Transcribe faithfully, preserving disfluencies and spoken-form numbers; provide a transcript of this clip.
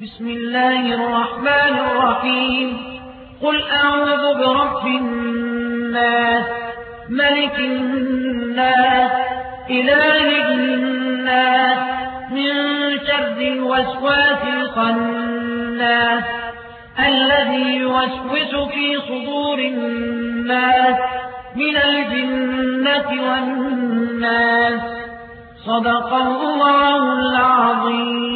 بسم الله الرحمن الرحيم قل أعوذ برب الناس ملك الناس إله الناس من شر الوسواس الخناس الذي يوسوس في صدور الناس من الجنة والناس صدق الله العظيم.